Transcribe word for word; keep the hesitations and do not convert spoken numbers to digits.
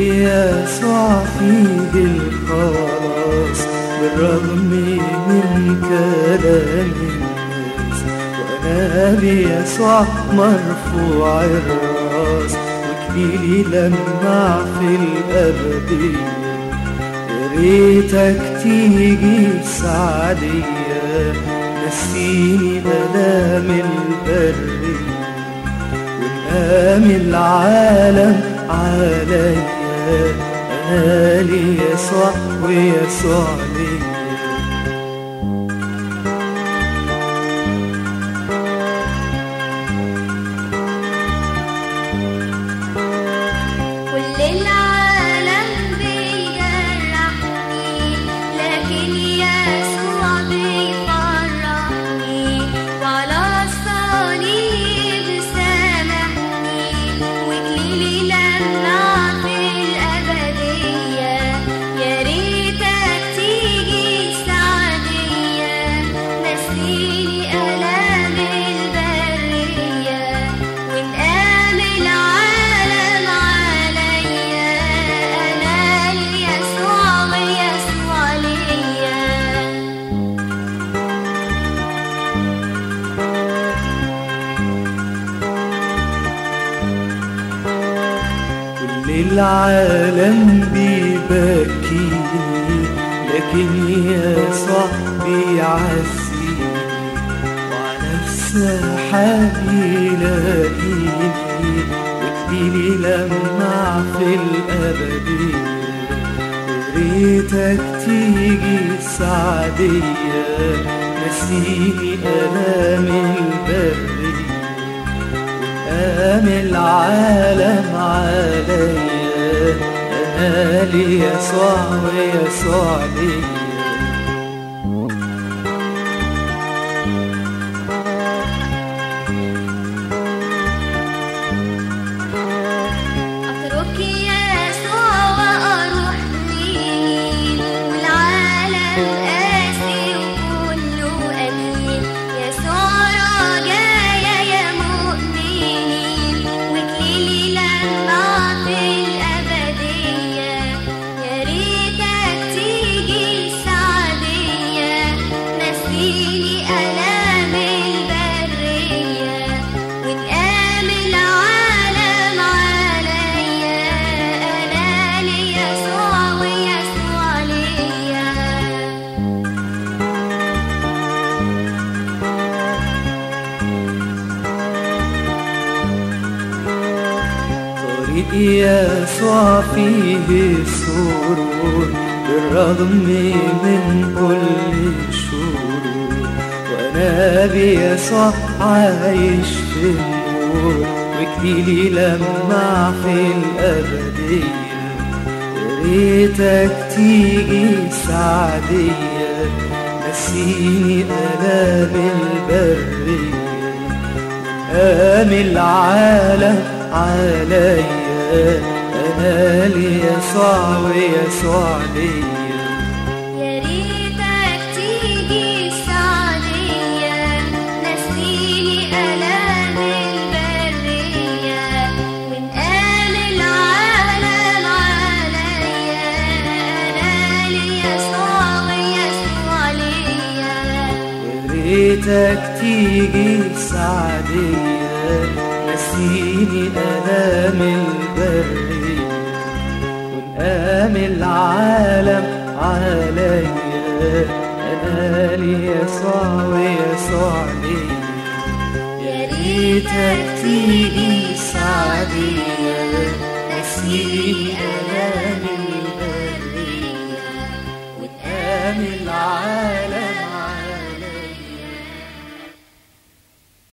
يسوع فيه الخلاص بالرغم من كلام الناس، وأنا بيسوع مرفوع الراس وكليلي لمع في الأبدية. يا ريتك تيجي السعدية نسيني آلام البرية، وانقام العالم عليا أنا ليسوع ويسوع ليا. كل العالم بيجرحني لكن يسوع بيفرحني، وعلى الصليب سامحني وكليلي لمع في الأبدية. يا ريتك تيجي السعدية نسيني آلام البرية، وانقام العالم عليا أنا ليسوع ويسوع ليا. كل العالم بيبكيني لكن يسوع بيعزيني، وعلى السحاب يلاقيني وكليلي لمع في الأبدية. يا ريتك تيجي السعدية نسيني آلام البرية، قام العالم عليا أنا ليسوع ويسوع ليا. أترك يسوع وأروح لمين، والعالم قاسي وكله أمين. يسوع رجايا يا مؤمنين وكليلي لمع في الأبدية. يا ريتك تيجي السعدية نسيني آلام البرية، وانقام العالم عليا أنا ليسوع ويسوع ليا. طريق يسوع فيه السرور بالرغم من كل الشرور، وأنا بيسوع عايش في النور وكليلي لمع في الأبدية. يا ريتك تيجي السعدية نسيني آلام البرية، قام العالم عليا أنا ليسوع ويسوع ليا. يا ريتك تيجي السعدية نسيني آلام البرية، وانقام العالم عليا أنا ليسوع ويسوع ليا. يا ريتك تيجي السعدية نسيني آلام البرية، وانقام العالم عليا أنا ليسوع ويسوع ليا. يا ريتك تيجي السعدية